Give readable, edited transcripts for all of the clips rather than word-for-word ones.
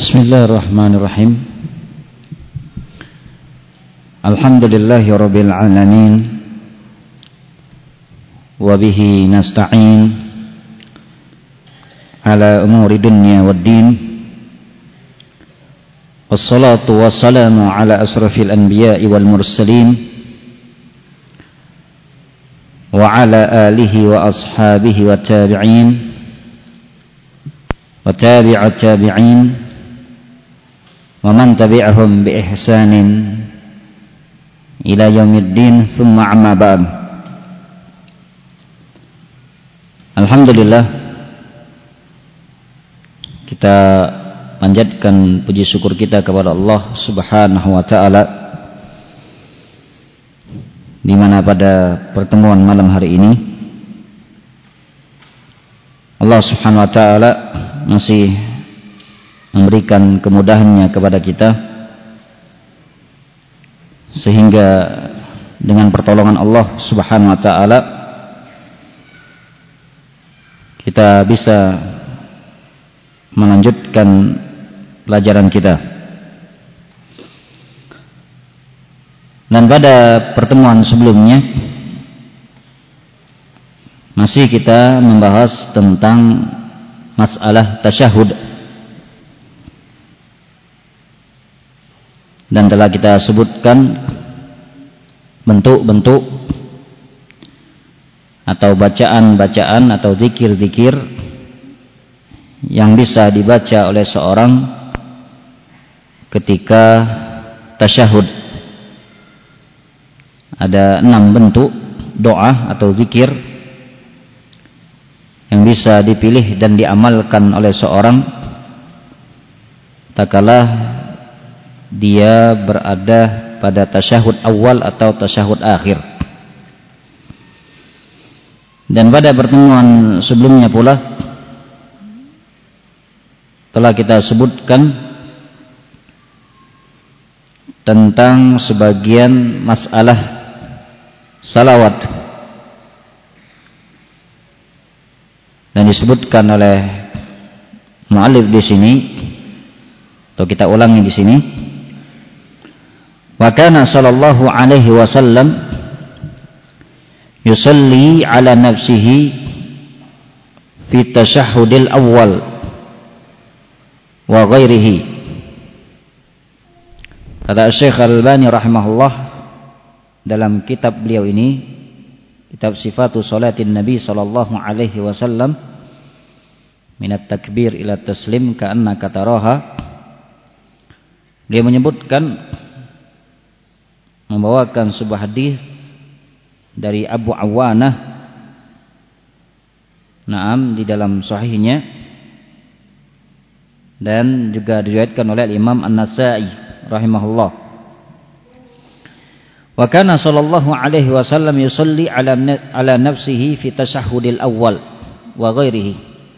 Bismillahirrahmanirrahim. Alhamdulillahirabbil alamin. Wa bihi nasta'in ala umuri dunya waddin. Wassalatu wassalamu ala asrafil anbiya'i wal mursalin wa ala alihi wa ashabihi wa tabi'in wa tabi'at tabi'in wa man tabi'ahum bi ihsanin ila yaumiddin, thumma amma ba'd. Alhamdulillah, kita panjatkan puji syukur kita kepada Allah Subhanahu wa taala, di mana pada pertemuan malam hari ini Allah Subhanahu wa taala masih memberikan kemudahannya kepada kita, sehingga dengan pertolongan Allah Subhanahu wa taala kita bisa melanjutkan pelajaran kita. Dan pada pertemuan sebelumnya masih kita membahas tentang masalah tasyahud, dan telah kita sebutkan bentuk-bentuk atau bacaan-bacaan atau zikir-zikir yang bisa dibaca oleh seorang ketika tasyahud. Ada 6 bentuk doa atau zikir yang bisa dipilih dan diamalkan oleh seorang tatkala dia berada pada tasyahud awal atau tasyahud akhir. Dan pada pertemuan sebelumnya pula telah kita sebutkan tentang sebagian masalah salawat, dan disebutkan oleh muallif di sini, atau kita ulangi di sini. Wa kana sallallahu alaihi wasallam yusalli ala nafsihi fi tasyahhudil awwal wa ghairihi. Kata Syekh Al-Albani rahimahullah dalam kitab beliau ini, kitab Sifatu Salatin Nabi sallallahu alaihi wasallam, minat takbir ila taslim ka'annaka taraha, dia menyebutkan, membawakan sebuah hadis dari Abu Awanah, naam, di dalam sahihnya, dan juga diriwayatkan oleh Imam An-Nasa'i rahimahullah. Wa kana sallallahu alaihi wasallam yusalli ala nafsihi fi tasyahhudil awwal wa ghairihi.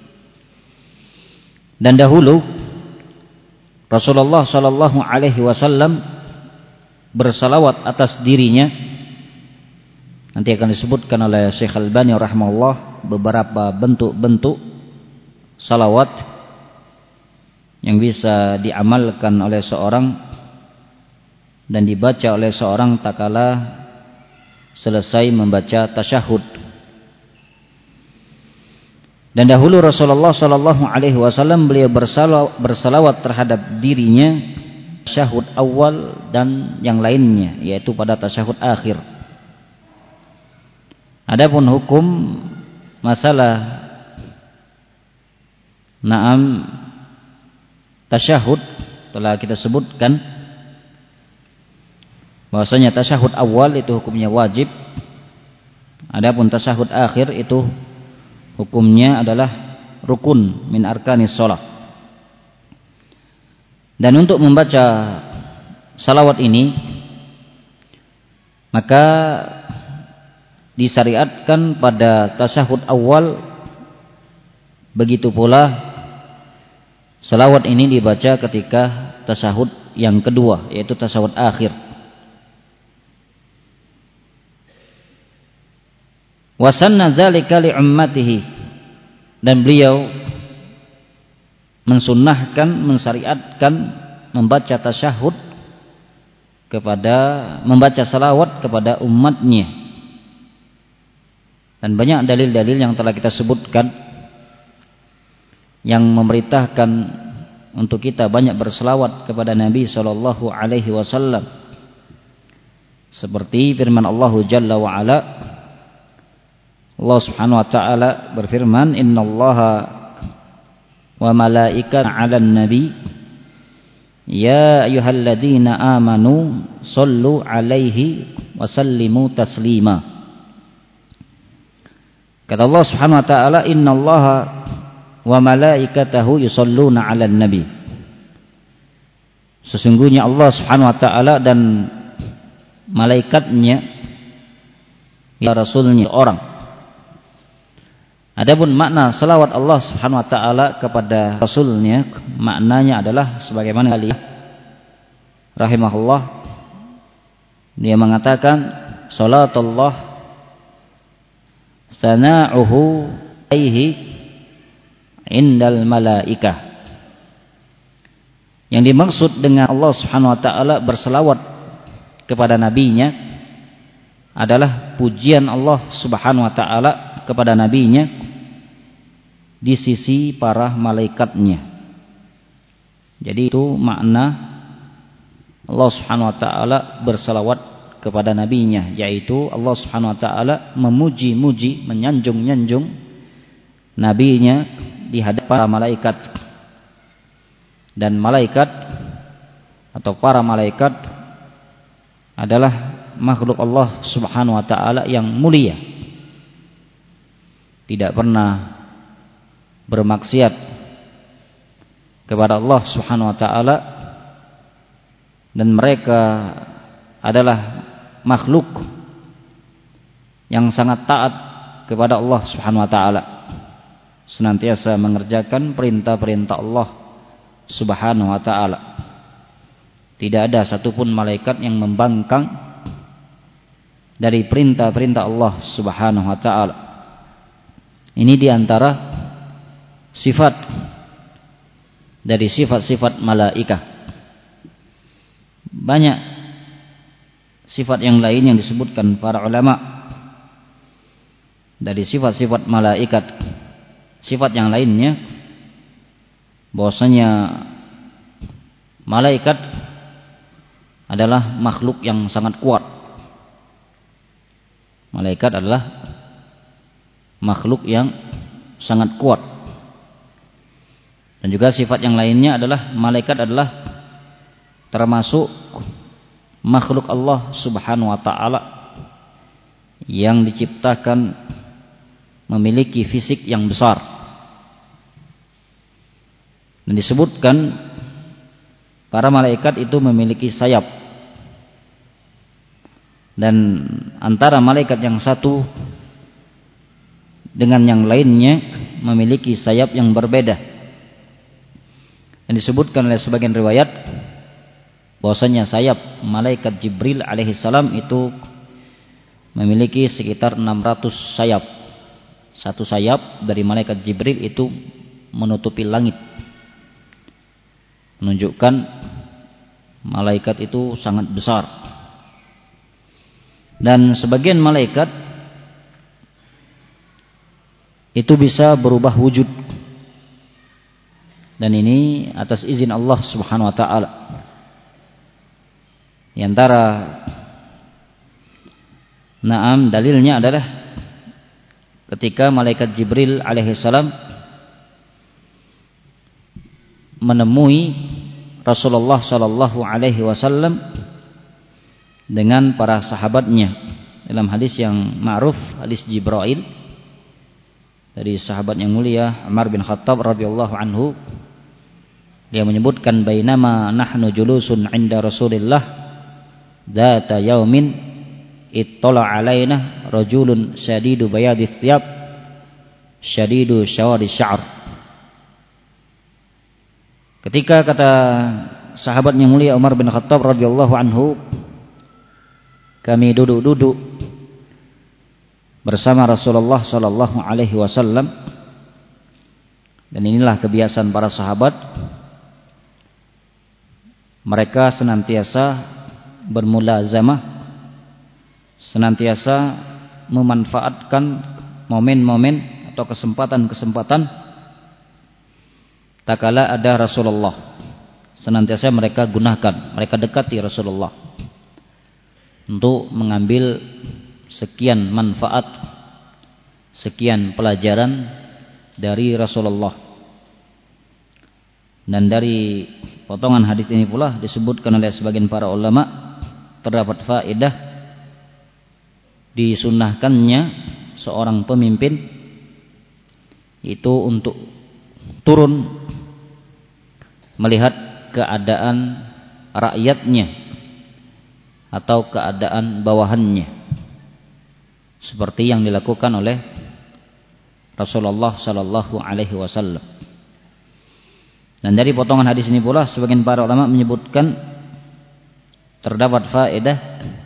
Dan dahulu Rasulullah sallallahu alaihi wasallam bersalawat atas dirinya. Nanti akan disebutkan oleh Syekh Al-Albani rahimahullah beberapa bentuk-bentuk salawat yang bisa diamalkan oleh seorang dan dibaca oleh seorang tatkala selesai membaca tasyahud. Dan dahulu Rasulullah sallallahu alaihi wasallam beliau bersalawat terhadap dirinya tasyahud awal dan yang lainnya, yaitu pada tasyahud akhir. Adapun hukum masalah naam tasyahud telah kita sebutkan bahwasanya tasyahud awal itu hukumnya wajib, adapun tasyahud akhir itu hukumnya adalah rukun min arkanis shalah. Dan untuk membaca salawat ini maka disyariatkan pada tasyahud awal, begitu pula salawat ini dibaca ketika tasyahud yang kedua, yaitu tasyahud akhir. Wa sanna dzalika li ummatihi, dan beliau mensunnahkan, mensyariatkan membaca tasyahud membaca salawat kepada umatnya. Dan banyak dalil-dalil yang telah kita sebutkan yang memerintahkan untuk kita banyak berselawat kepada Nabi sallallahu alaihi wasallam. Seperti firman Allah Jalla wa Ala, Allah Subhanahu wa taala berfirman, "Innallaha wa malaikatahu 'alan nabi ya ayyuhalladzina amanu shallu 'alaihi wa sallimu taslima." Kata Allah Subhanahu wa taala, "Innallaha wa malaikatahu yusholluna 'alan nabi." Sesungguhnya Allah Subhanahu wa taala dan malaikatnya ya rasulnya orang. Adapun makna salawat Allah Subhanahu wa taala kepada rasulnya, maknanya adalah sebagaimana Ali rahimahullah dia mengatakan, salatullah sana'uhu alaihi indal malaikah. Yang dimaksud dengan Allah Subhanahu wa taala berselawat kepada nabinya adalah pujian Allah Subhanahu wa taala kepada nabinya di sisi para malaikatnya. Jadi itu makna Allah Subhanahu wa taala berselawat kepada nabinya, yaitu Allah Subhanahu wa taala memuji-muji, menyanjung-nyanjung nabinya di hadapan para malaikat. Dan malaikat atau para malaikat adalah makhluk Allah Subhanahu wa taala yang mulia, tidak pernah bermaksiat kepada Allah Subhanahu wa taala, dan mereka adalah makhluk yang sangat taat kepada Allah Subhanahu wa taala, senantiasa mengerjakan perintah-perintah Allah Subhanahu wa taala. Tidak ada satupun malaikat yang membangkang dari perintah-perintah Allah Subhanahu wa taala. Ini diantara sifat dari sifat-sifat malaikat. Banyak sifat yang lain yang disebutkan para ulama dari sifat-sifat malaikat. Sifat yang lainnya bahwasanya malaikat adalah makhluk yang sangat kuat. Malaikat adalah makhluk yang sangat kuat. Dan juga sifat yang lainnya adalah malaikat adalah termasuk makhluk Allah Subhanahu wa taala yang diciptakan memiliki fisik yang besar. Dan disebutkan para malaikat itu memiliki sayap. Dan antara malaikat yang satu dengan yang lainnya memiliki sayap yang berbeda. Dan disebutkan oleh sebagian riwayat bahwasanya sayap malaikat Jibril alaihissalam itu memiliki sekitar 600 sayap. Satu sayap dari malaikat Jibril itu menutupi langit, menunjukkan malaikat itu sangat besar. Dan sebagian malaikat itu bisa berubah wujud, dan ini atas izin Allah Subhanahu wa taala. Di antara dalilnya adalah ketika malaikat Jibril alaihissalam menemui Rasulullah sallallahu alaihi wasallam dengan para sahabatnya dalam hadis yang ma'ruf, hadis Jibril dari sahabat yang mulia Umar bin Khattab radhiyallahu anhu. Dia menyebutkan, bainama nahnu julusun 'inda Rasulillah dzata yaumin ittala 'alaina rajulun syadidu bayadis thiyab syadidu syawadi sya'r. Ketika kata sahabat yang mulia Umar bin Khattab radhiyallahu anhu, kami duduk-duduk bersama Rasulullah sallallahu alaihi wasallam Dan inilah kebiasaan para sahabat. Mereka senantiasa bermulazamah, senantiasa memanfaatkan momen-momen atau kesempatan-kesempatan tatkala ada Rasulullah. Senantiasa mereka gunakan, mereka dekati Rasulullah untuk mengambil sekian manfaat, sekian pelajaran dari Rasulullah. Dan dari potongan hadis ini pula disebutkan oleh sebagian para ulama, terdapat faedah disunnahkannya seorang pemimpin itu untuk turun melihat keadaan rakyatnya atau keadaan bawahannya, seperti yang dilakukan oleh Rasulullah sallallahu alaihi wasallam. Dan dari potongan hadis ini pula sebagian para ulama menyebutkan terdapat faedah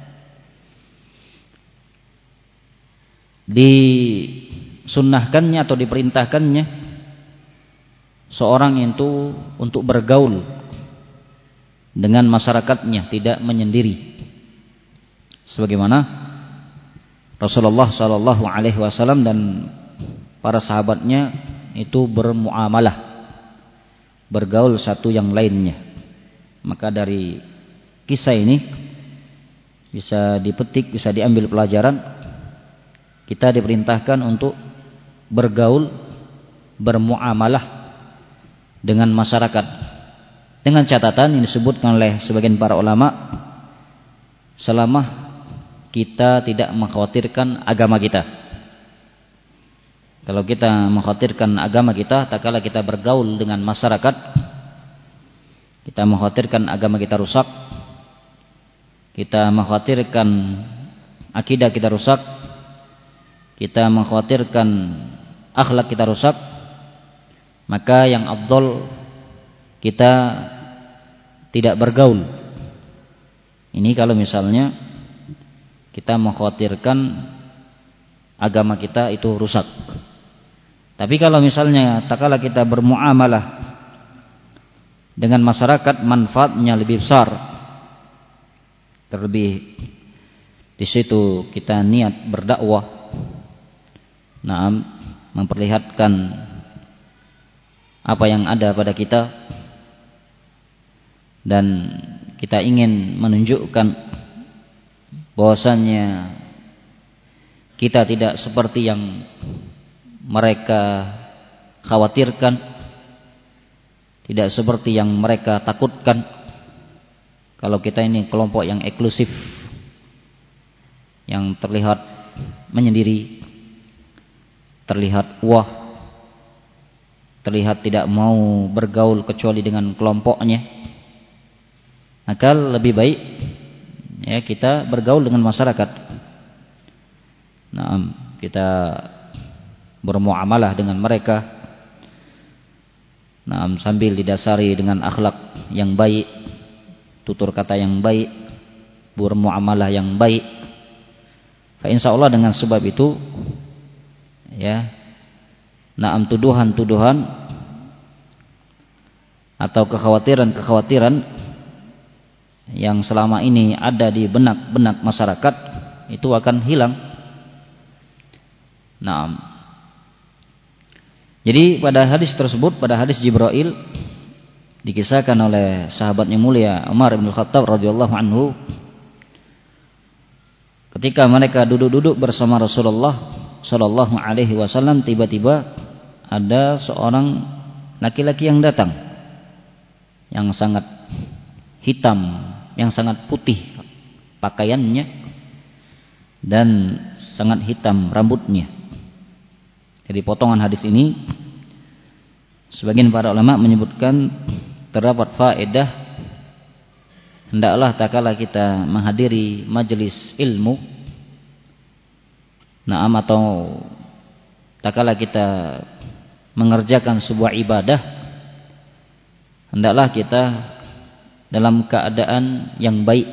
disunnahkannya atau diperintahkannya seorang itu untuk bergaul dengan masyarakatnya, tidak menyendiri. Sebagaimana Rasulullah sallallahu alaihi wasallam dan para sahabatnya itu bermuamalah, bergaul satu yang lainnya. Maka dari kisah ini bisa dipetik, bisa diambil pelajaran. Kita diperintahkan untuk bergaul, bermuamalah dengan masyarakat, dengan catatan yang disebutkan oleh sebagian para ulama, selama kita tidak mengkhawatirkan agama kita. Kalau kita mengkhawatirkan agama kita, tak kala kita bergaul dengan masyarakat, kita mengkhawatirkan agama kita rusak, kita mengkhawatirkan akidah kita rusak, kita mengkhawatirkan akhlak kita rusak, maka yang afdal kita tidak bergaul. Ini kalau misalnya kita mengkhawatirkan agama kita itu rusak. Tapi kalau misalnya tak kala kita bermuamalah dengan masyarakat, manfaatnya lebih besar. Terlebih di situ kita niat berdakwah, memperlihatkan apa yang ada pada kita, dan kita ingin menunjukkan bahwasannya kita tidak seperti yang mereka khawatirkan, tidak seperti yang mereka takutkan. Kalau kita ini kelompok yang eksklusif, yang terlihat menyendiri, terlihat wah, terlihat tidak mau bergaul kecuali dengan kelompoknya, maka lebih baik ya kita bergaul dengan masyarakat. Kita bermuamalah dengan mereka, sambil didasari dengan akhlak yang baik, tutur kata yang baik, bermuamalah yang baik. Fa insyaallah dengan sebab itu ya, tuduhan-tuduhan atau kekhawatiran-kekhawatiran yang selama ini ada di benak-benak masyarakat itu akan hilang. Jadi pada hadis tersebut, pada hadis Jibril, dikisahkan oleh sahabat yang mulia Umar bin Khattab radhiyallahu anhu, ketika mereka duduk-duduk bersama Rasulullah sallallahu alaihi wasallam, tiba-tiba ada seorang laki-laki yang datang, yang sangat hitam, yang sangat putih pakaiannya, dan sangat hitam rambutnya. Jadi potongan hadis ini sebagian para ulama menyebutkan terdapat faedah, hendaklah tak kala kita menghadiri majelis ilmu, atau tak kala kita mengerjakan sebuah ibadah, hendaklah kita dalam keadaan yang baik,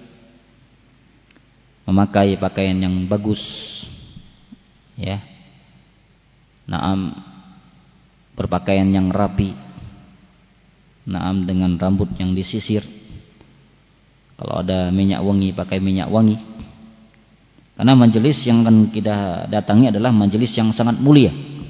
memakai pakaian yang bagus, ya. berpakaian yang rapi, naam, dengan rambut yang disisir. Kalau ada minyak wangi, pakai minyak wangi. Karena majelis yang akan kita datangi adalah majelis yang sangat mulia,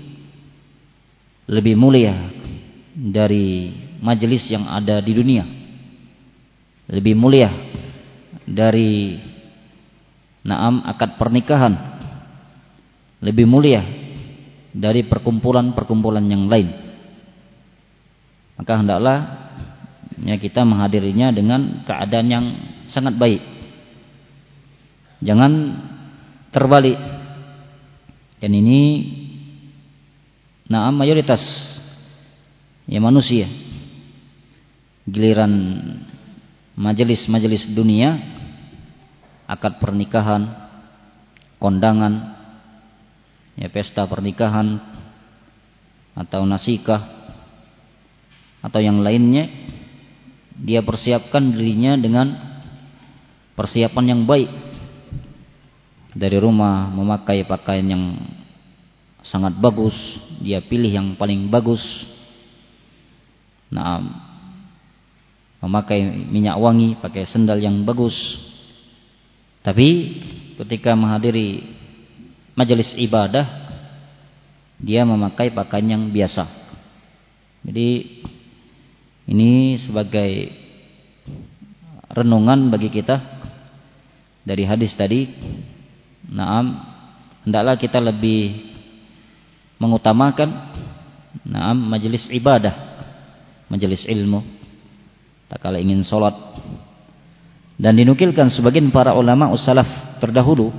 lebih mulia dari majelis yang ada di dunia, lebih mulia dari naam akad pernikahan, lebih mulia dari perkumpulan-perkumpulan yang lain. Maka hendaklah ya kita menghadirinya dengan keadaan yang sangat baik. Jangan terbalik. Dan ini naam mayoritas ya manusia. Giliran majelis-majelis dunia, akad pernikahan, kondangan, ya pesta pernikahan atau nasikah atau yang lainnya, dia persiapkan dirinya dengan persiapan yang baik. Dari rumah memakai pakaian yang sangat bagus, dia pilih yang paling bagus. Nah, memakai minyak wangi, pakai sendal yang bagus. Tapi ketika menghadiri majelis ibadah, dia memakai pakaian yang biasa. Jadi ini sebagai renungan bagi kita dari hadis tadi. Naam, hendaklah kita lebih mengutamakan naam majelis ibadah, majelis ilmu, tak kala ingin sholat. Dan dinukilkan sebagian para ulama ussalaf terdahulu,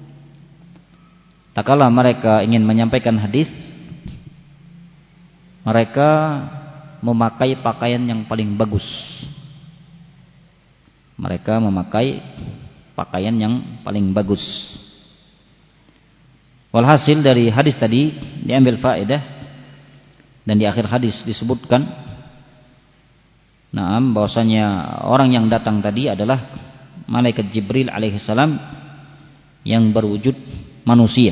tak kala mereka ingin menyampaikan hadis, mereka memakai pakaian yang paling bagus. Mereka memakai pakaian yang paling bagus. Walhasil dari hadis tadi diambil faedah, dan di akhir hadis disebutkan naam bahwasanya orang yang datang tadi adalah malaikat Jibril alaihissalam yang berwujud manusia.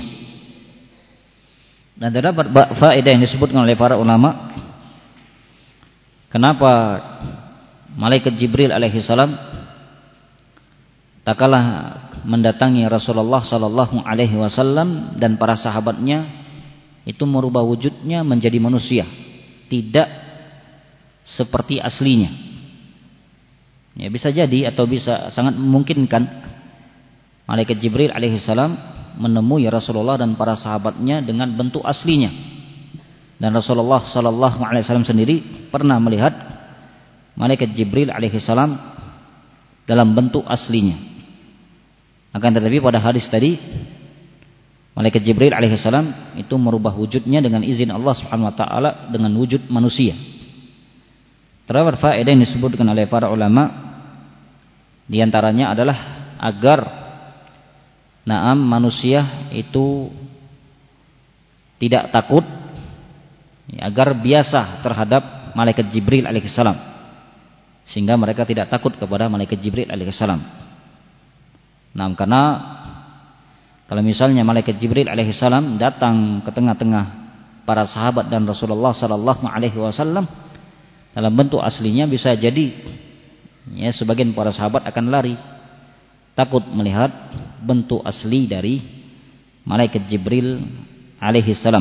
Dan terdapat faedah yang disebutkan oleh para ulama, kenapa malaikat Jibril alaihissalam tak kalah mendatangi Rasulullah sallallahu alaihi wasallam dan para sahabatnya itu merubah wujudnya menjadi manusia, tidak seperti aslinya. Ya, bisa jadi atau bisa sangat memungkinkan malaikat Jibril alaihissalam menemui Rasulullah dan para sahabatnya dengan bentuk aslinya. Dan Rasulullah sallallahu alaihi wasallam sendiri pernah melihat malaikat Jibril alaihissalam dalam bentuk aslinya. Akan tetapi pada hadis tadi malaikat Jibril alaihissalam itu merubah wujudnya dengan izin Allah Subhanahu wa taala dengan wujud manusia. Terdapat faedah yang disebutkan oleh para ulama, di antaranya adalah agar naam manusia itu tidak takut, agar biasa terhadap malaikat Jibril alaihissalam, sehingga mereka tidak takut kepada malaikat Jibril alaihissalam. Nah, karena kalau misalnya malaikat Jibril alaihissalam datang ke tengah-tengah para sahabat dan Rasulullah sallallahu alaihi wasallam dalam bentuk aslinya, bisa jadi ya sebagian para sahabat akan lari, takut melihat bentuk asli dari malaikat Jibril alaihissalam.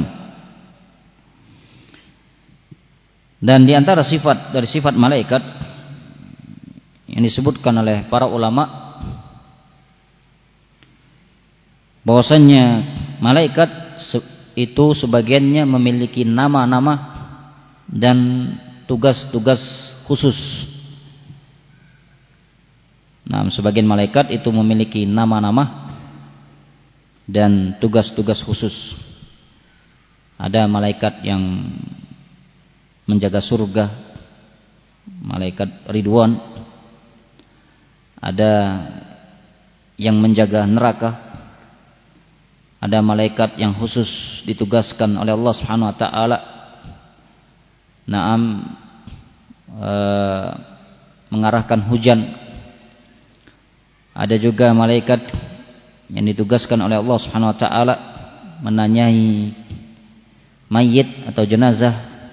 Dan di antara sifat dari sifat malaikat yang disebutkan oleh para ulama, bahwasanya malaikat itu sebagiannya memiliki nama-nama dan tugas-tugas khusus. Nah, sebagian malaikat itu memiliki nama-nama dan tugas-tugas khusus. Ada malaikat yang menjaga surga, malaikat Ridwan. Ada yang menjaga neraka. Ada malaikat yang khusus ditugaskan oleh Allah Subhanahu wa taala mengarahkan hujan. Ada juga malaikat yang ditugaskan oleh Allah Subhanahu wa taala menanyai mayit atau jenazah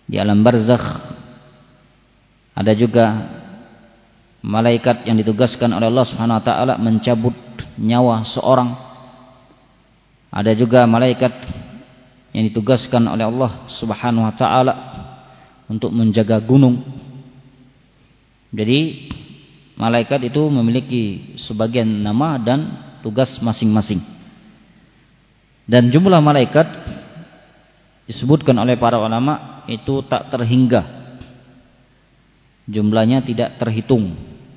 di alam barzakh. Ada juga malaikat yang ditugaskan oleh Allah Subhanahu wa taala mencabut nyawa seorang. Ada juga malaikat yang ditugaskan oleh Allah Subhanahu wa taala untuk menjaga gunung. Jadi malaikat itu memiliki sebagian nama dan tugas masing-masing. Dan jumlah malaikat disebutkan oleh para ulama itu tak terhingga. Jumlahnya tidak terhitung.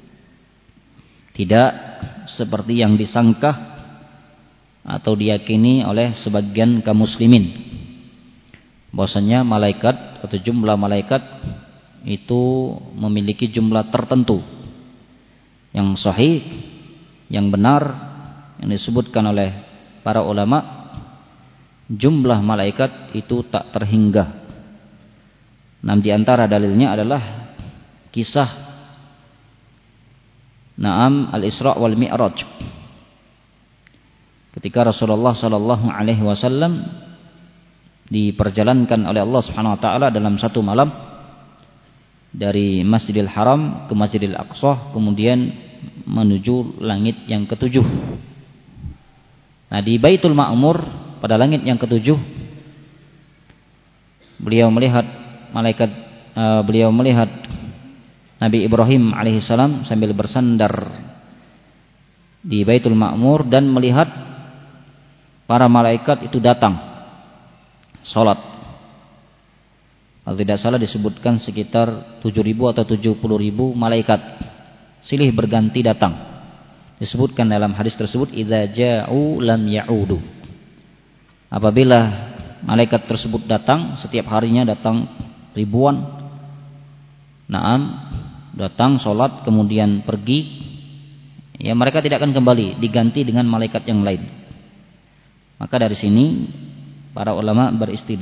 Tidak seperti yang disangka atau diyakini oleh sebagian kaum muslimin, bahwasanya malaikat atau jumlah malaikat itu memiliki jumlah tertentu. Yang sahih, yang benar, yang disebutkan oleh para ulama, jumlah malaikat itu tak terhingga. Di antara dalilnya adalah kisah al-Isra wal Mi'raj. Ketika Rasulullah sallallahu alaihi wasallam diperjalankan oleh Allah Subhanahu wa taala dalam satu malam dari Masjidil Haram ke Masjidil Aqsa, kemudian menuju langit yang ketujuh. Nah, di Baitul Ma'mur pada langit yang ketujuh, beliau melihat Nabi Ibrahim alaihissalam sambil bersandar di Baitul Ma'mur dan melihat para malaikat itu datang salat. Kalau tidak salah disebutkan sekitar 7.000 atau 70.000 malaikat silih berganti datang. Disebutkan dalam hadis tersebut, idza ja'u lam ya'udu. Apabila malaikat tersebut datang, setiap harinya datang ribuan. Datang sholat kemudian pergi, ya mereka tidak akan kembali, diganti dengan malaikat yang lain. Maka dari sini para ulama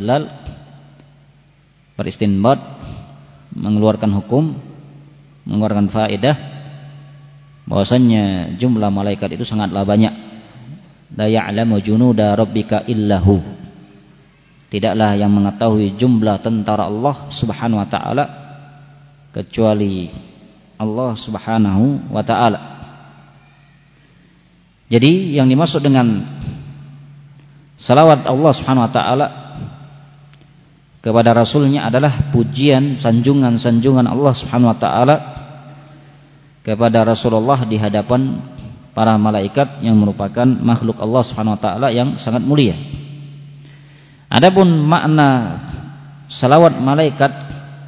beristinbat, mengeluarkan hukum, mengeluarkan faedah bahwasanya jumlah malaikat itu sangatlah banyak. La ya'lamu junuda rabbika illahu. Tidaklah yang mengetahui jumlah tentara Allah Subhanahu wa taala kecuali Allah Subhanahu wa taala. Jadi yang dimaksud dengan salawat Allah Subhanahu wa taala kepada rasulnya adalah pujian, sanjungan-sanjungan Allah Subhanahu wa taala kepada Rasulullah di hadapan para malaikat yang merupakan makhluk Allah Subhanahu wa taala yang sangat mulia. Adapun makna salawat malaikat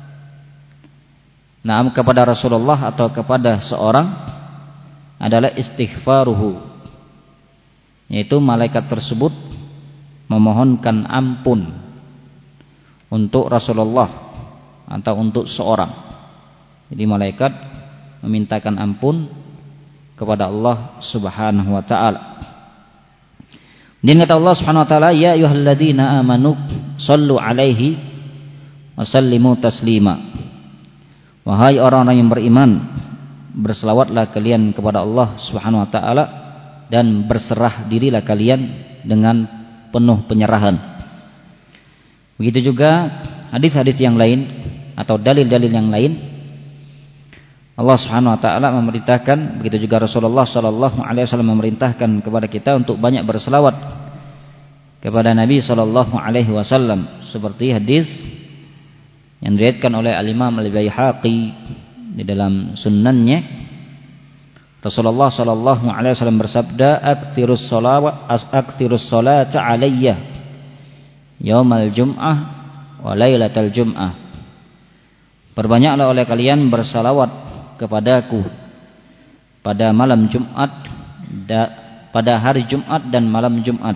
kepada Rasulullah atau kepada seorang adalah istighfaruhu, yaitu malaikat tersebut memohonkan ampun untuk Rasulullah atau untuk seorang. Jadi malaikat memintakan ampun kepada Allah Subhanahu wa taala. Dan kata Allah Subhanahu wa taala, ya ayyuhalladzina amanu shallu alaihi wa sallimu taslima. Wahai orang-orang yang beriman, berselawatlah kalian kepada Allah Subhanahu wa taala dan berserah dirilah kalian dengan penuh penyerahan. Begitu juga hadis-hadis yang lain atau dalil-dalil yang lain, Allah Subhanahu wa taala memerintahkan, begitu juga Rasulullah sallallahu alaihi wasallam memerintahkan kepada kita untuk banyak berselawat kepada Nabi sallallahu alaihi wasallam, seperti hadis yang diriwayatkan oleh Al-Imam Al-Baihaqi di dalam sunannya. Rasulullah sallallahu alaihi wasallam bersabda, aktsirus salata alayya yaumal jum'ah wa lailatal jum'ah. Perbanyaklah oleh kalian bersalawat kepadaku pada malam Jumat, pada hari Jumat dan malam Jumat.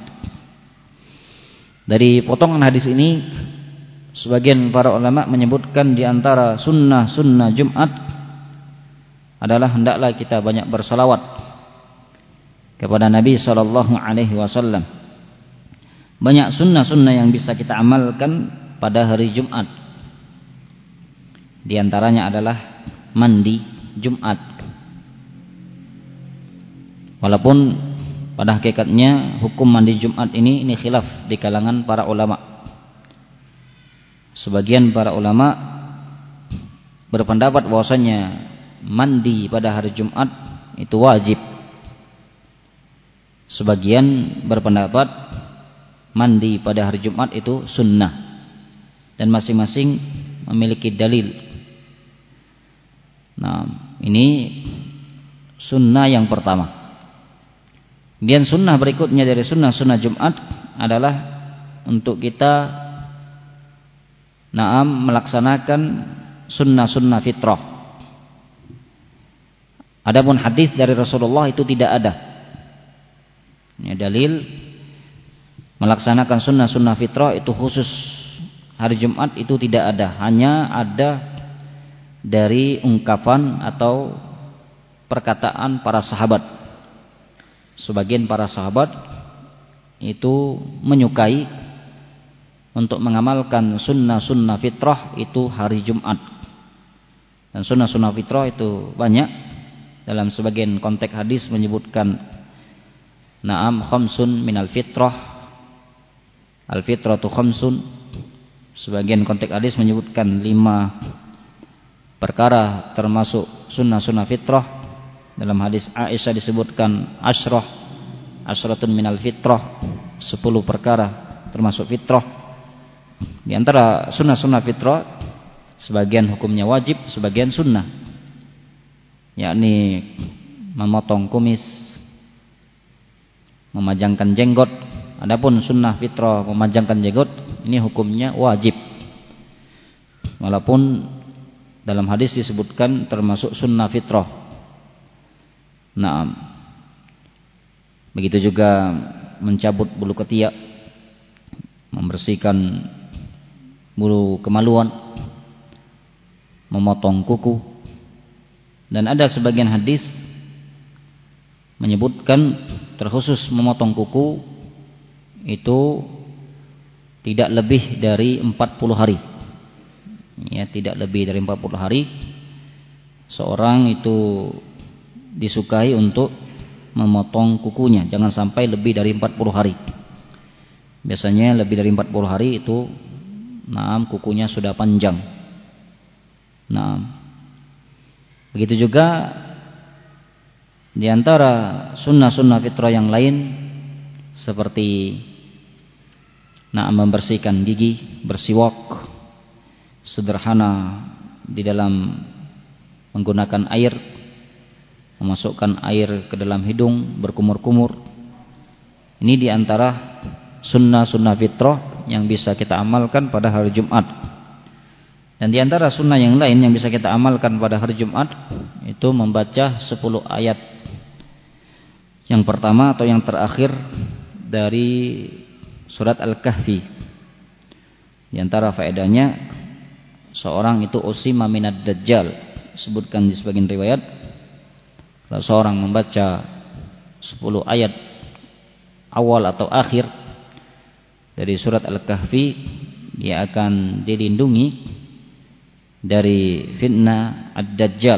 Dari potongan hadis ini, sebagian para ulama menyebutkan di antara sunnah-sunnah Jumat adalah hendaklah kita banyak bersalawat kepada Nabi sallallahu alaihi wasallam. Banyak sunnah-sunnah yang bisa kita amalkan pada hari Jumat. Di antaranya adalah mandi Jumat. Walaupun pada hakikatnya hukum mandi Jumat ini khilaf di kalangan para ulama. Sebagian para ulama berpendapat bahwasanya mandi pada hari Jumat itu wajib. Sebagian berpendapat mandi pada hari Jumat itu sunnah. Dan masing-masing memiliki dalil. Nah, ini sunnah yang pertama. Kemudian sunnah berikutnya dari sunnah-sunnah Jumat adalah untuk kita melaksanakan sunnah-sunnah fitrah. Adapun hadis dari Rasulullah itu tidak ada. Ini dalil melaksanakan sunnah-sunnah fitrah itu khusus hari Jumat itu tidak ada. Hanya ada dari ungkapan atau perkataan para sahabat. Sebagian para sahabat itu menyukai untuk mengamalkan sunnah-sunnah fitrah itu hari Jumat. Dan sunnah-sunnah fitrah itu banyak. Dalam sebagian konteks hadis menyebutkan khamsun minal fitrah, al fitratu khamsun. Sebagian konteks hadis menyebutkan 5 perkara termasuk sunnah-sunnah fitrah. Dalam hadis Aisyah disebutkan ashratun minal fitrah, 10 perkara termasuk fitrah. Di antara sunnah-sunnah fitrah, sebagian hukumnya wajib, sebagian sunnah, yakni memotong kumis, memajangkan jenggot. Adapun sunnah fitrah memajangkan jenggot, ini hukumnya wajib. Walaupun dalam hadis disebutkan termasuk sunnah fitrah. Nah, begitu juga mencabut bulu ketiak, membersihkan bulu kemaluan, memotong kuku. Dan ada sebagian hadis menyebutkan terkhusus memotong kuku itu tidak lebih dari 40 hari. Ya, tidak lebih dari 40 hari seorang itu disukai untuk memotong kukunya, jangan sampai lebih dari 40 hari. Biasanya lebih dari 40 hari itu kukunya sudah panjang. Begitu juga di antara sunnah-sunnah fitrah yang lain seperti membersihkan gigi, bersiwak sederhana di dalam menggunakan air, memasukkan air ke dalam hidung, berkumur-kumur. Ini di antara sunnah-sunnah fitrah yang bisa kita amalkan pada hari Jumat. Dan di antara sunnah yang lain yang bisa kita amalkan pada hari Jumat itu membaca 10 ayat yang pertama atau yang terakhir dari surat Al-Kahfi. Di antara faedahnya, seorang itu usima minad dajjal. Sebutkan di sebagian riwayat, kalau seorang membaca 10 ayat awal atau akhir dari surat Al-Kahfi, dia akan dilindungi dari fitnah ad-dajjal.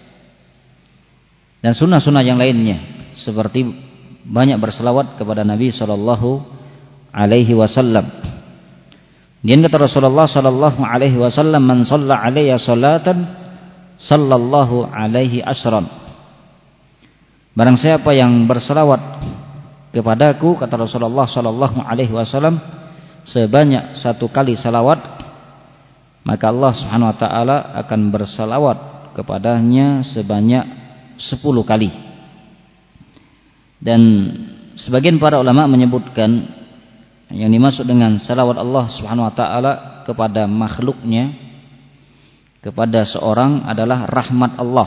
Dan sunnah-sunnah yang lainnya seperti banyak berselawat kepada Nabi sallallahu alaihi wasallam. Dan kata Rasulullah sallallahu alaihi wasallam, "Man shalla alayya salatan sallallahu alaihi asran." Barang siapa yang berselawat kepadaku, kata Rasulullah sallallahu alaihi wasallam, sebanyak 1 kali salawat, maka Allah Subhanahu wa taala akan bersalawat kepadanya sebanyak 10 kali. Dan sebagian para ulama menyebutkan yang dimaksud dengan salawat Allah Subhanahu wa taala kepada makhluknya, kepada seorang adalah rahmat Allah.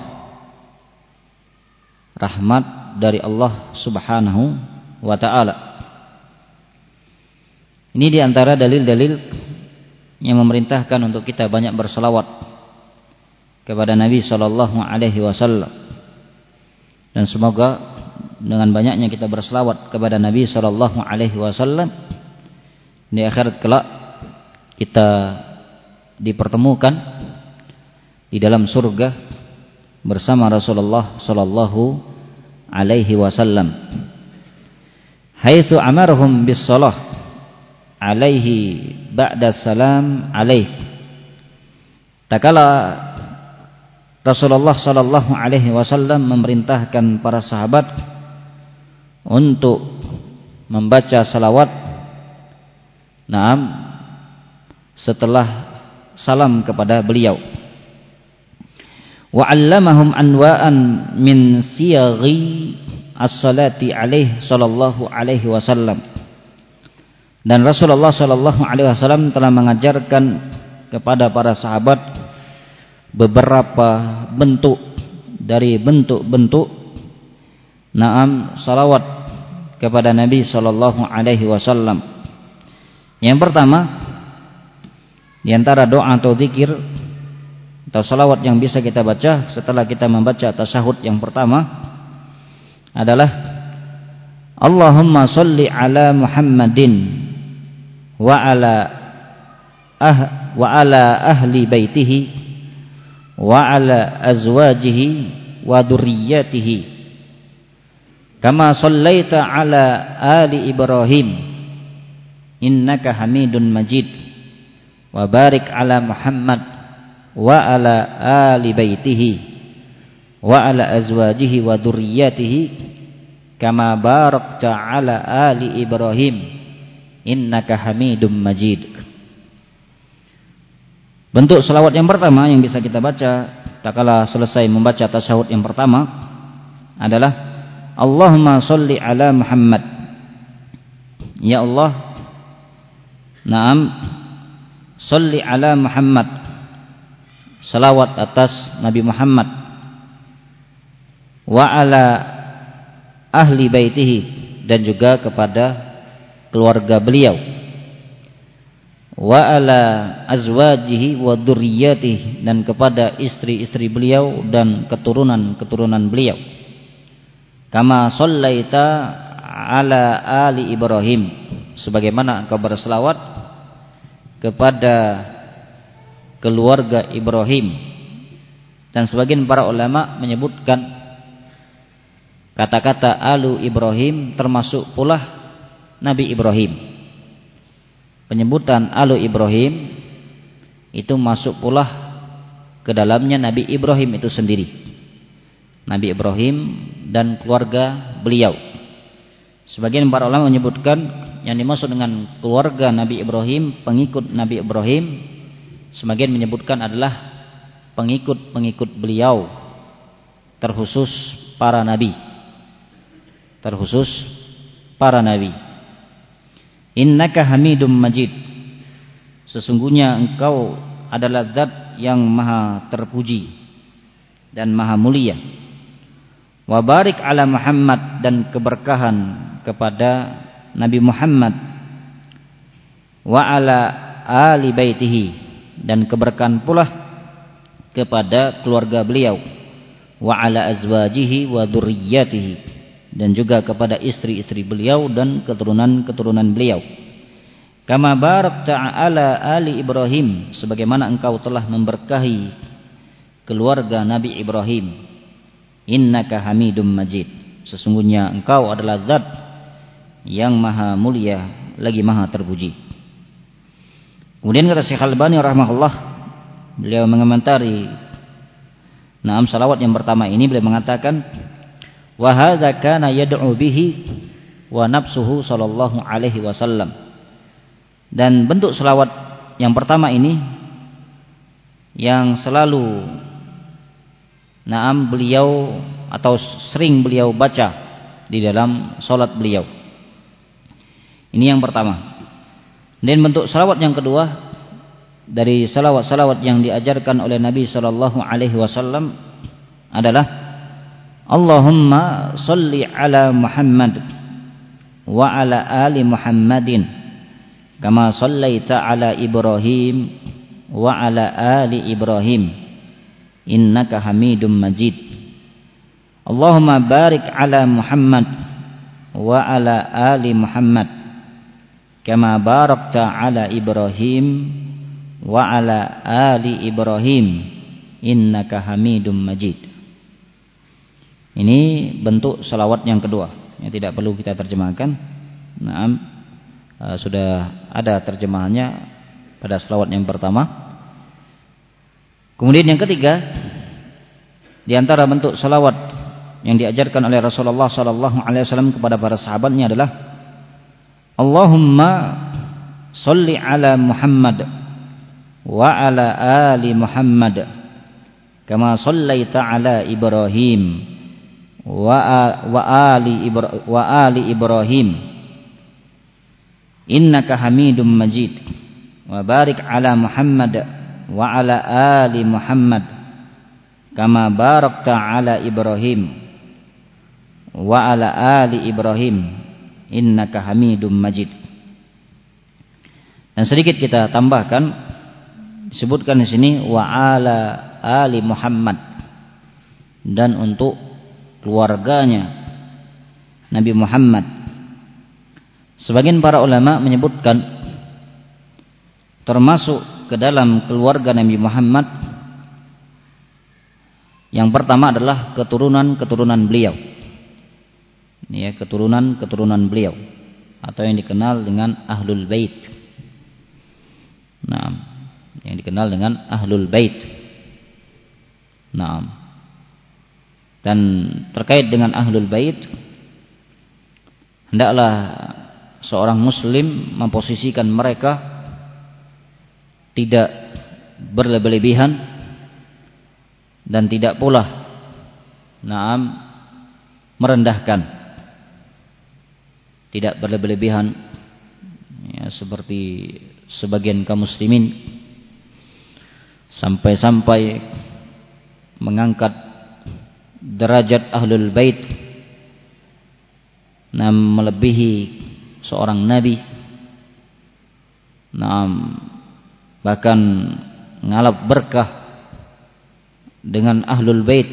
Rahmat dari Allah Subhanahu wa ta'ala. Ini diantara dalil-dalil yang memerintahkan untuk kita banyak berselawat kepada Nabi sallallahu alaihi wasallam. Dan semoga dengan banyaknya kita berselawat kepada Nabi sallallahu alaihi wasallam, di akhirat kelak kita dipertemukan di dalam surga bersama Rasulullah sallallahu alaihi wasallam. Haitsu amarahum bis shalah alaihi ba'da salam alaih. Tak kala Rasulullah sallallahu alaihi wasallam memerintahkan para sahabat untuk membaca salawat setelah salam kepada beliau. Wa 'allamahum anwa'an min siyaghi as-salati alaihi sallallahu alaihi wasallam. Dan Rasulullah sallallahu alaihi wasallam telah mengajarkan kepada para sahabat beberapa bentuk dari bentuk-bentuk salawat kepada Nabi sallallahu alaihi wasallam. Yang pertama di antara doa atau zikir atau salawat yang bisa kita baca setelah kita membaca tasyahud yang pertama adalah Allahumma sholli ala Muhammadin wa ala ahli baitihi wa ala azwajihi wa dzurriyyatihi kama shallaita ala ali Ibrahim innaka Hamidun Majid wa barik ala Muhammad wa ala ali baitihi wa ala azwajihi wa dzurriyyatihi kama barakta ala ali Ibrahim innaka Hamidum Majid. Bentuk selawat yang pertama yang bisa kita baca tatkala selesai membaca tasyahud yang pertama adalah Allahumma sholli ala Muhammad. Ya Allah, sholli ala Muhammad. Salawat atas Nabi Muhammad. Wa ala ahli baitihi, dan juga kepada keluarga beliau, wa ala azwajihi wa dzurriyyatihi, dan kepada istri-istri beliau dan keturunan-keturunan beliau, kama shallaita ala ali Ibrahim, sebagaimana engkau berselawat kepada keluarga Ibrahim. Dan sebagian para ulama menyebutkan kata-kata alu Ibrahim termasuk pula Nabi Ibrahim. Penyebutan alu Ibrahim itu masuk pula ke dalamnya Nabi Ibrahim itu sendiri. Nabi Ibrahim dan keluarga beliau. Sebagian para ulama menyebutkan yang dimaksud dengan keluarga Nabi Ibrahim, pengikut Nabi Ibrahim, sebagian menyebutkan adalah pengikut-pengikut beliau, terkhusus para nabi. Innaka Hamidum Majid, sesungguhnya engkau adalah zat yang maha terpuji dan maha mulia. Wa barik ala Muhammad, dan keberkahan kepada Nabi Muhammad. Wa ala ali baitihi, dan keberkahan pula kepada keluarga beliau. Wa ala azwajihi wa dzurriyyatihi, dan juga kepada istri-istri beliau dan keturunan-keturunan beliau. Kama barakta ala ali Ibrahim, sebagaimana engkau telah memberkahi keluarga Nabi Ibrahim. Innaka Hamidum Majid, sesungguhnya engkau adalah zat yang maha mulia lagi maha terpuji. Kemudian kata Syekh Al-Albani rahimahullah, beliau mengomentari salawat yang pertama ini, beliau mengatakan wa hadza kana yad'u bihi wa nafsuhu sallallahu alaihi wasallam. Dan bentuk selawat yang pertama ini yang selalu beliau atau sering beliau baca di dalam salat beliau. Ini yang pertama. Dan bentuk selawat yang kedua dari salawat-salawat yang diajarkan oleh Nabi sallallahu alaihi wasallam adalah Allahumma sholli ala Muhammad wa ala ali Muhammadin kama shallaita ala Ibrahim wa ala ali Ibrahim innaka Hamidum Majid. Allahumma barik ala Muhammad wa ala ali Muhammad kama barakta ala Ibrahim wa ala ali Ibrahim innaka Hamidum Majid. Ini bentuk salawat yang kedua, yang tidak perlu kita terjemahkan. sudah ada terjemahannya pada selawat yang pertama. Kemudian yang ketiga, di antara bentuk salawat yang diajarkan oleh Rasulullah sallallahu alaihi wasallam kepada para sahabatnya adalah Allahumma sholli ala Muhammad wa ala ali Muhammad kama shallaita ala Ibrahim wa ali Ibrahim innaka Hamidum Majid wa barik ala Muhammad wa ala ali Muhammad kama barakta ala Ibrahim wa ala ali Ibrahim innaka Hamidum Majid. Dan sedikit kita tambahkan, disebutkan di sini wa ala ali Muhammad, dan untuk keluarganya Nabi Muhammad. Sebagian para ulama menyebutkan termasuk ke dalam keluarga Nabi Muhammad yang pertama adalah keturunan beliau. Ya, keturunan beliau atau yang dikenal dengan Ahlul Bait. Nah, yang dikenal dengan Ahlul Bait. Nah, dan terkait dengan Ahlul Bait, hendaklah seorang muslim memposisikan mereka tidak berlebih-lebihan dan tidak pula merendahkan. Tidak berlebih-lebihan ya, seperti sebagian kaum muslimin sampai-sampai mengangkat derajat Ahlul Bait melebihi seorang nabi, bahkan ngalap berkah dengan Ahlul Bait,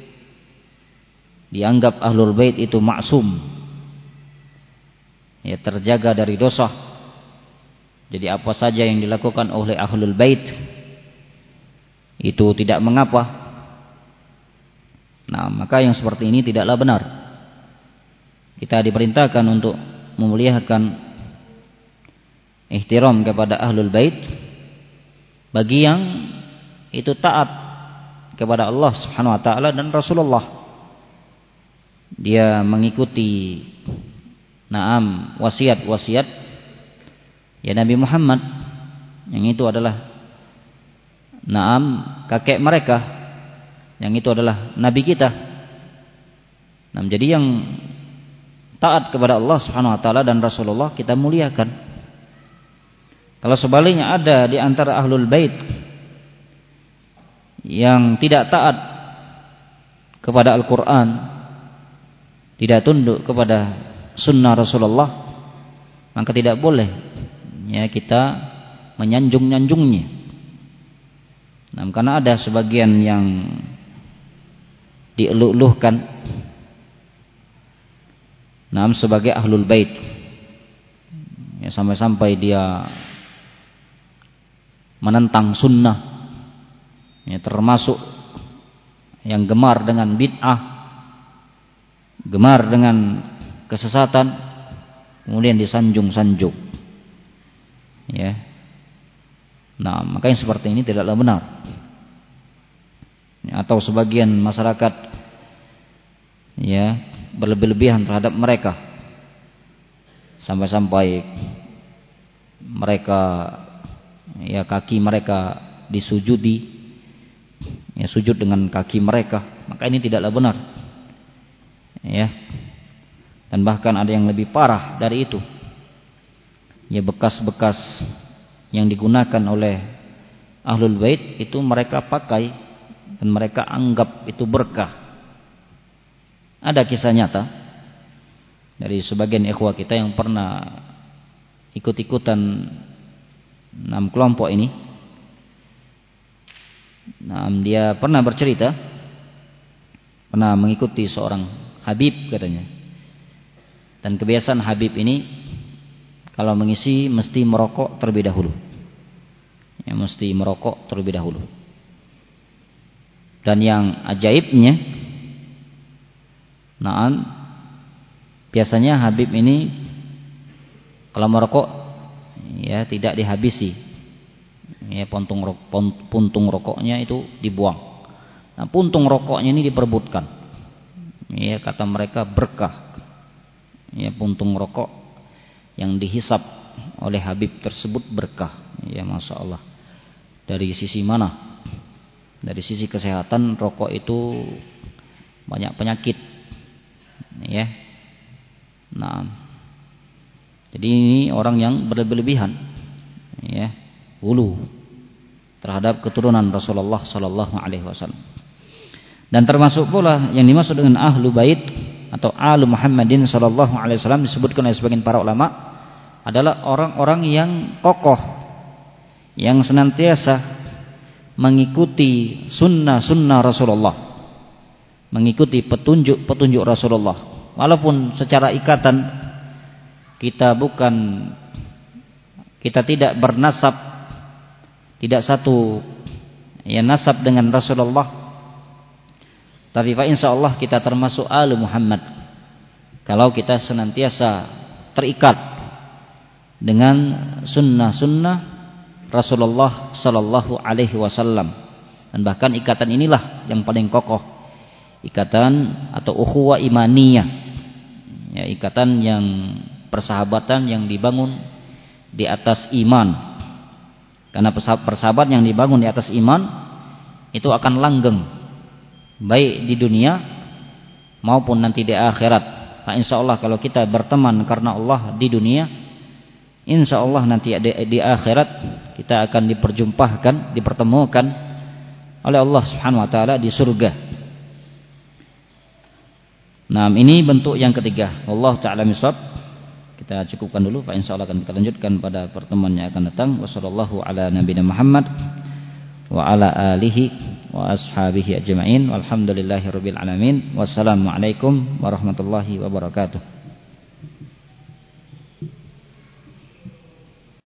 dianggap Ahlul Bait itu maksum, ya, terjaga dari dosa. Jadi apa saja yang dilakukan oleh Ahlul Bait itu tidak mengapa. Nah, maka yang seperti ini tidaklah benar. Kita diperintahkan untuk memuliakan ihtiram kepada Ahlul Bait bagi yang itu taat kepada Allah Subhanahu wa taala dan Rasulullah. Dia mengikuti wasiat ya Nabi Muhammad, yang itu adalah kakek mereka, yang itu adalah nabi kita. Jadi yang taat kepada Allah Subhanahu wa taala dan Rasulullah kita muliakan. Kalau sebaliknya ada di antara Ahlul Bait yang tidak taat kepada Al-Qur'an, tidak tunduk kepada sunnah Rasulullah, maka tidak boleh ya kita menyanjung-nyanjungnya. Karena ada sebagian yang dieluluhkan sebagai Ahlul Bait, ya, sampai-sampai dia menentang sunnah, ya, termasuk yang gemar dengan bid'ah, gemar dengan kesesatan, kemudian disanjung-sanjung, ya. Maka yang seperti ini tidaklah benar. Atau sebagian masyarakat ya berlebih-lebihan terhadap mereka, sampai-sampai mereka ya kaki mereka disujudi, ya sujud dengan kaki mereka, maka ini tidaklah benar, ya. Dan bahkan ada yang lebih parah dari itu, ya, bekas-bekas yang digunakan oleh Ahlul Bait itu mereka pakai dan mereka anggap itu berkah. Ada kisah nyata dari sebagian ikhwah kita yang pernah ikut-ikutan kelompok ini. Dia pernah bercerita pernah mengikuti seorang Habib katanya. Dan kebiasaan Habib ini kalau mengisi mesti merokok terlebih dahulu. Ya, mesti merokok terlebih dahulu. Dan yang ajaibnya, biasanya Habib ini kalau merokok ya tidak dihabisi. Ya, puntung rokoknya itu dibuang. Nah, puntung rokoknya ini diperebutkan. Ya, kata mereka berkah. Ya, puntung rokok yang dihisap oleh Habib tersebut berkah. Ya, Masya Allah. Dari sisi mana? Dari sisi kesehatan, rokok itu banyak penyakit, ya. Nah, jadi ini orang yang berlebihan, ya, hulu terhadap keturunan Rasulullah Sallallahu Alaihi Wasallam. Dan termasuk pula yang dimaksud dengan ahlu bait atau alu Muhammadin Sallallahu Alaihi Wasallam disebutkan oleh sebagian para ulama adalah orang-orang yang kokoh, yang senantiasa mengikuti sunnah Rasulullah, mengikuti petunjuk Rasulullah, walaupun secara ikatan kita tidak bernasab, tidak satu ya nasab dengan Rasulullah, tapi insyaallah kita termasuk alu Muhammad kalau kita senantiasa terikat dengan sunnah Rasulullah Sallallahu Alaihi Wasallam. Dan bahkan ikatan inilah yang paling kokoh, ikatan atau ukhuwah imaniyah, ya, ikatan yang persahabatan yang dibangun di atas iman. Karena persahabatan yang dibangun di atas iman itu akan langgeng baik di dunia maupun nanti di akhirat. Nah, insyaallah kalau kita berteman karena Allah di dunia, insyaallah nanti di akhirat kita akan dipertemukan oleh Allah Subhanahu wa taala di surga. Nah, ini bentuk yang ketiga. Wallahu taala misab. Kita cukupkan dulu, Pak. Insyaallah akan kita lanjutkan pada pertemuan yang akan datang. Wassallallahu ala nabiyina Muhammad wa ala alihi wa ashabihi ajma'in. Walhamdulillahirabbil alamin. Wassalamualaikum warahmatullahi wabarakatuh.